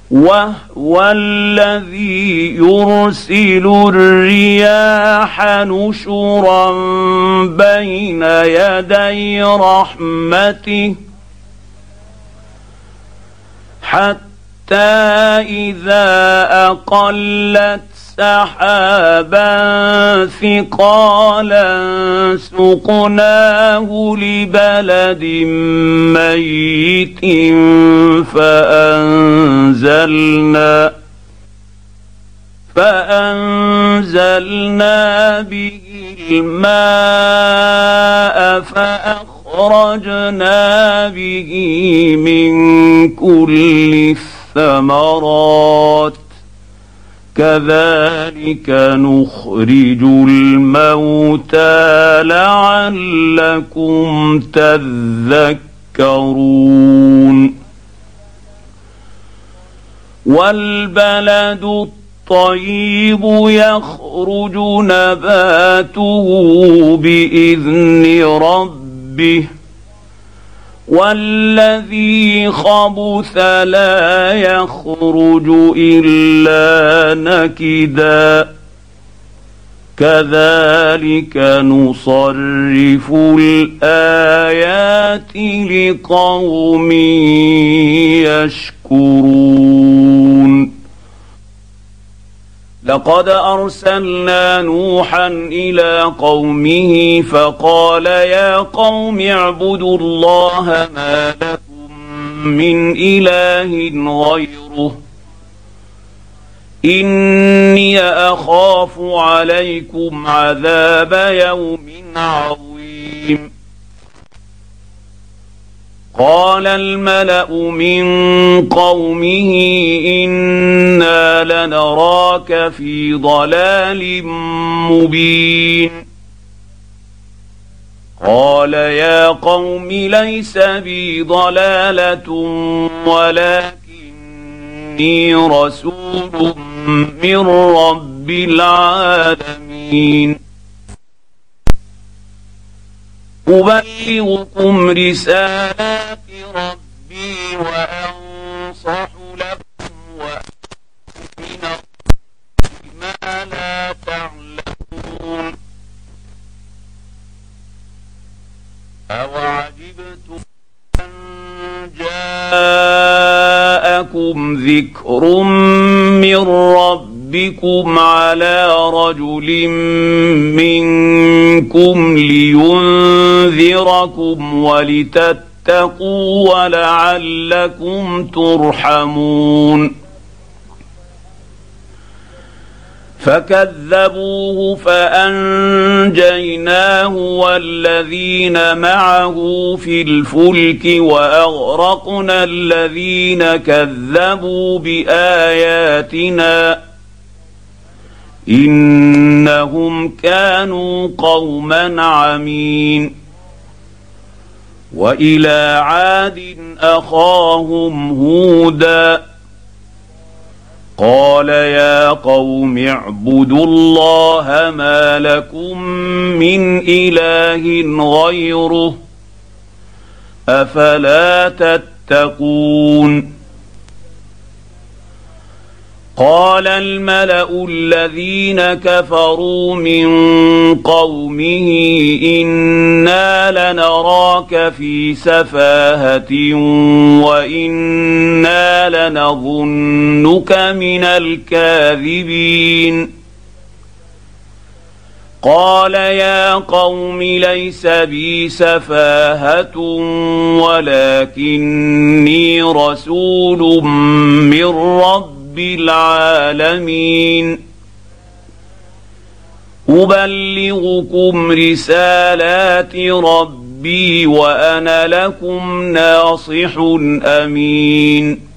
وهو الذي يرسل الرياح نشرا بين يدي رحمته حتى إذا أقلت سحابا ثقالا سقناه لبلد ميت فأنزلنا به الماء فأخرجنا به من كل الثمرات كذلك نخرج الموتى لعلكم تذكرون والبلد الطيب يخرج نباته بإذن ربه والذي خبث لا يخرج إلا نكدا كذلك نصرف الآيات لقوم يشكرون لقد أرسلنا نوحا إلى قومه فقال يا قوم اعبدوا الله ما لكم من إله غيره إني أخاف عليكم عذاب يوم عظيم قال الملأ من قومه إنا لنراك في ضلال مبين قال يا قوم ليس بي ضلالة ولكني رسول من رب العالمين أبلغكم رسالات ربي وأنصح لكم وأؤمن بما لا تعلمون أوعجبتم أن جاءكم ذكر من ربكم على رجل منكم لينذركم ولتتقوا ولعلكم ترحمون فكذبوه فأنجيناه والذين معه في الفلك وأغرقنا الذين كذبوا بآياتنا إنهم كانوا قوما عمين وإلى عاد أخاهم هودا قال يا قوم اعبدوا الله ما لكم من إله غيره أفلا تتقون قال الملأ الذين كفروا من قومه إنا لنراك في سفاهة وإنا لنظنك من الكاذبين قال يا قوم ليس بي سفاهة ولكني رسول من رب العالمين أبلغكم رسالات ربي وأنا لكم ناصح أمين